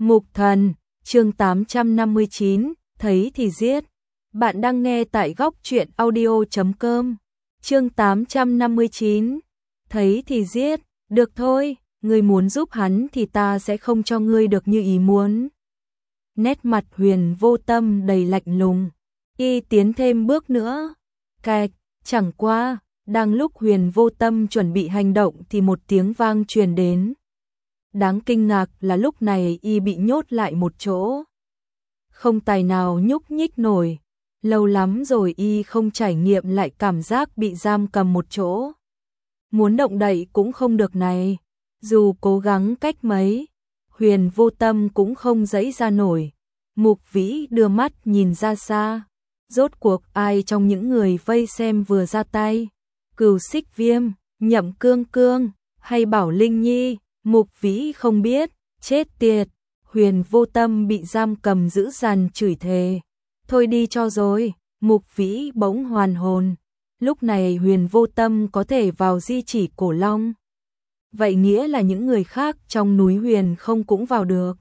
Mục Thần, chương 859, thấy thì giết. Bạn đang nghe tại góc truyện audio.com. Chương 859, thấy thì giết, được thôi, ngươi muốn giúp hắn thì ta sẽ không cho ngươi được như ý muốn. Nét mặt Huyền Vô Tâm đầy lạnh lùng, y tiến thêm bước nữa. Cạch, chẳng qua, đang lúc Huyền Vô Tâm chuẩn bị hành động thì một tiếng vang truyền đến. Đáng kinh ngạc là lúc này y bị nhốt lại một chỗ. Không tài nào nhúc nhích nổi. Lâu lắm rồi y không trải nghiệm lại cảm giác bị giam cầm một chỗ. Muốn động đậy cũng không được này. Dù cố gắng cách mấy, Huyền Vô Tâm cũng không giãy ra nổi. Mục Vĩ đưa mắt nhìn ra xa. Rốt cuộc ai trong những người vây xem vừa ra tay? Cửu Xích Viêm, Nhậm Cương Cương hay Bảo Linh Nhi? Mục Vĩ không biết. Chết tiệt. Huyền Vô Tâm bị giam cầm dữ dằn chửi thề. Thôi đi cho rồi. Mục Vĩ bỗng hoàn hồn. Lúc này Huyền Vô Tâm có thể vào di chỉ Cổ Long. Vậy nghĩa là những người khác trong núi Huyền không cũng vào được.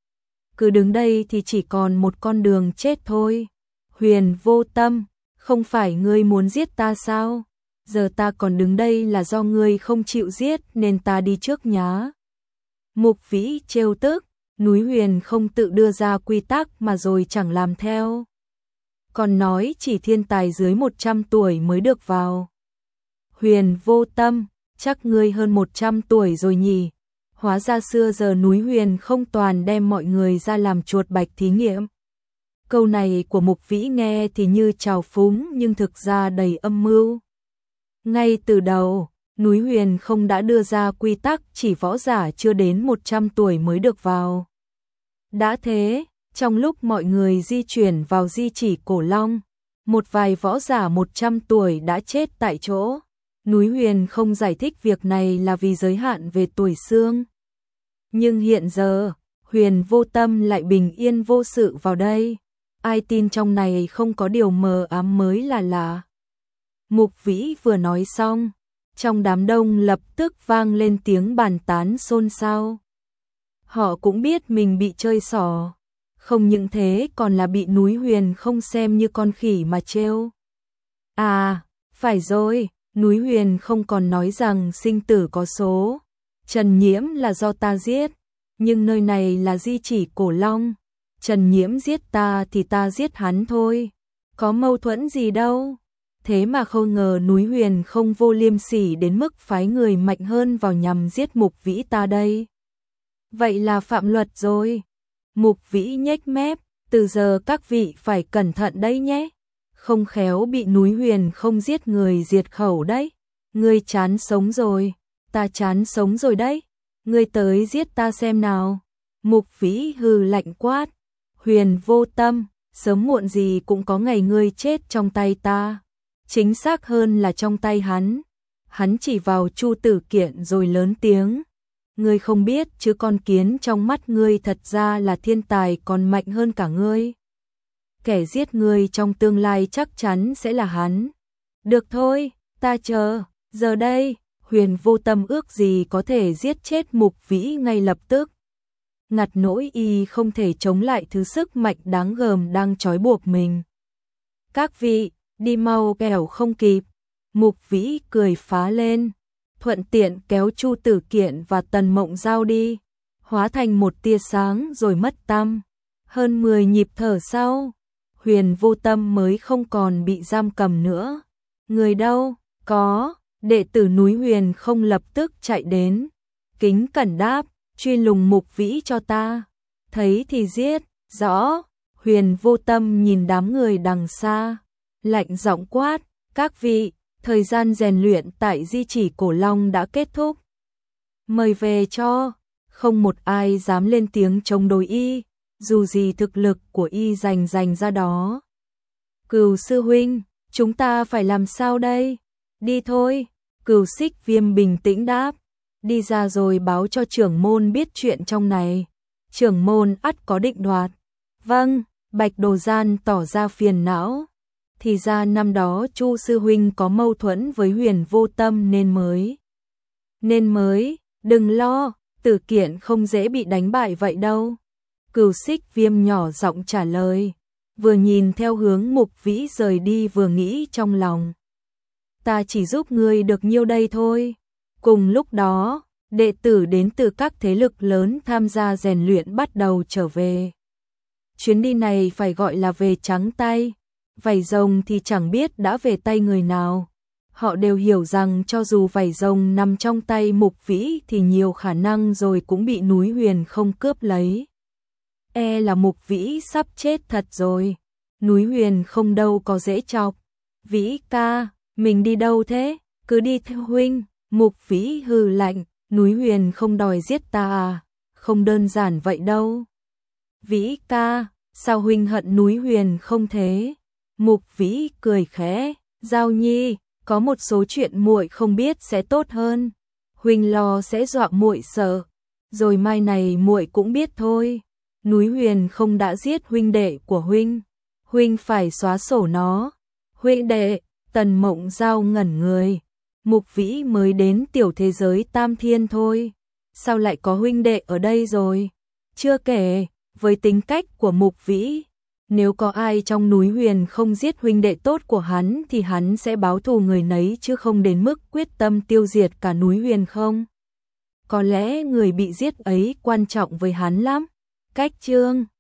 Cứ đứng đây thì chỉ còn một con đường chết thôi. Huyền Vô Tâm, không phải ngươi muốn giết ta sao? Giờ ta còn đứng đây là do ngươi không chịu giết nên ta đi trước nhá. Mục Vĩ trêu tức, núi Huyền không tự đưa ra quy tắc mà rồi chẳng làm theo. Còn nói chỉ thiên tài dưới 100 tuổi mới được vào. Huyền Vô Tâm, chắc ngươi hơn 100 tuổi rồi nhỉ? Hóa ra xưa giờ núi Huyền không toàn đem mọi người ra làm chuột bạch thí nghiệm. Câu này của Mục Vĩ nghe thì như trào phúng nhưng thực ra đầy âm mưu. Ngay từ đầu, núi Huyền không đã đưa ra quy tắc chỉ võ giả chưa đến 100 tuổi mới được vào. Đã thế, trong lúc mọi người di chuyển vào di chỉ Cổ Long, một vài võ giả 100 tuổi đã chết tại chỗ. Núi Huyền không giải thích việc này là vì giới hạn về tuổi xương. Nhưng hiện giờ, Huyền Vô Tâm lại bình yên vô sự vào đây. Ai tin trong này không có điều mờ ám mới là lạ. Mục Vĩ vừa nói xong, trong đám đông lập tức vang lên tiếng bàn tán xôn xao. Họ cũng biết mình bị chơi xỏ. Không những thế còn là bị núi Huyền không xem như con khỉ mà trêu. À, phải rồi, núi Huyền không còn nói rằng sinh tử có số. Trần Nhiễm là do ta giết, nhưng nơi này là di chỉ Cổ Long. Trần Nhiễm giết ta thì ta giết hắn thôi. Có mâu thuẫn gì đâu. Thế mà không ngờ núi Huyền không vô liêm sỉ đến mức phái người mạnh hơn vào nhằm giết Mục Vĩ ta đây. Vậy là phạm luật rồi. Mục Vĩ nhếch mép, từ giờ các vị phải cẩn thận đấy nhé. Không khéo bị núi Huyền không giết người diệt khẩu đấy. Ngươi chán sống rồi, ta chán sống rồi đấy. Ngươi tới giết ta xem nào. Mục Vĩ hừ lạnh quát. Huyền Vô Tâm, sớm muộn gì cũng có ngày ngươi chết trong tay ta. Chính xác hơn là trong tay hắn. Hắn chỉ vào Chu Tử Kiện rồi lớn tiếng. Ngươi không biết chứ con kiến trong mắt ngươi thật ra là thiên tài còn mạnh hơn cả ngươi. Kẻ giết ngươi trong tương lai chắc chắn sẽ là hắn. Được thôi, ta chờ. Giờ đây, Huyền Vô Tâm ước gì có thể giết chết Mục Vĩ ngay lập tức. Ngặt nỗi y không thể chống lại thứ sức mạnh đáng gờm đang trói buộc mình. Các vị, đi mau kẻo không kịp. Mục Vĩ cười phá lên, thuận tiện kéo Chu Tử Kiện và Tần Mộng Giao đi, hóa thành một tia sáng rồi mất tăm. Hơn 10 nhịp thở sau, Huyền Vô Tâm mới không còn bị giam cầm nữa. Người đâu? Có, đệ tử núi Huyền không lập tức chạy đến. Kính cẩn đáp, truy lùng Mục Vĩ cho ta. Thấy thì giết, rõ. Huyền Vô Tâm nhìn đám người đằng xa, lạnh giọng quát, các vị, thời gian rèn luyện tại di chỉ Cổ Long đã kết thúc. Mời về cho. Không một ai dám lên tiếng chống đối y, dù gì thực lực của y dành ra đó. Cửu sư huynh, chúng ta phải làm sao đây? Đi thôi. Cửu Xích Viêm bình tĩnh đáp. Đi ra rồi báo cho trưởng môn biết chuyện trong này. Trưởng môn ắt có định đoạt. Vâng. Bạch Đồ Gian tỏ ra phiền não. Thì ra năm đó Chu sư huynh có mâu thuẫn với Huyền Vô Tâm nên mới, đừng lo, Tử Kiện không dễ bị đánh bại vậy đâu. Cửu Xích Viêm nhỏ giọng trả lời, vừa nhìn theo hướng Mục Vĩ rời đi vừa nghĩ trong lòng. Ta chỉ giúp ngươi được nhiêu đây thôi. Cùng lúc đó, đệ tử đến từ các thế lực lớn tham gia rèn luyện bắt đầu trở về. Chuyến đi này phải gọi là về trắng tay, vảy rồng thì chẳng biết đã về tay người nào. Họ đều hiểu rằng cho dù vảy rồng nằm trong tay Mục Vĩ thì nhiều khả năng rồi cũng bị núi Huyền không cướp lấy. E là Mục Vĩ sắp chết thật rồi. Núi Huyền không đâu có dễ chọc. Vĩ ca, mình đi đâu thế? Cứ đi theo huynh. Mục Vĩ hừ lạnh, núi Huyền không đòi giết ta à? Không đơn giản vậy đâu. Vĩ ca, sao huynh hận núi Huyền không thế? Mục Vĩ cười khẽ, Giao Nhi, có một số chuyện muội không biết sẽ tốt hơn. Huynh lo sẽ dọa muội sợ, rồi mai này muội cũng biết thôi. Núi Huyền không đã giết huynh đệ của huynh, huynh phải xóa sổ nó. Huynh đệ, Tần Mộng Giao ngẩn người. Mục Vĩ mới đến tiểu thế giới Tam Thiên thôi, sao lại có huynh đệ ở đây rồi? Chưa kể, với tính cách của Mục Vĩ, nếu có ai trong núi Huyền không giết huynh đệ tốt của hắn thì hắn sẽ báo thù người nấy chứ không đến mức quyết tâm tiêu diệt cả núi Huyền không. Có lẽ người bị giết ấy quan trọng với hắn lắm. Cách chương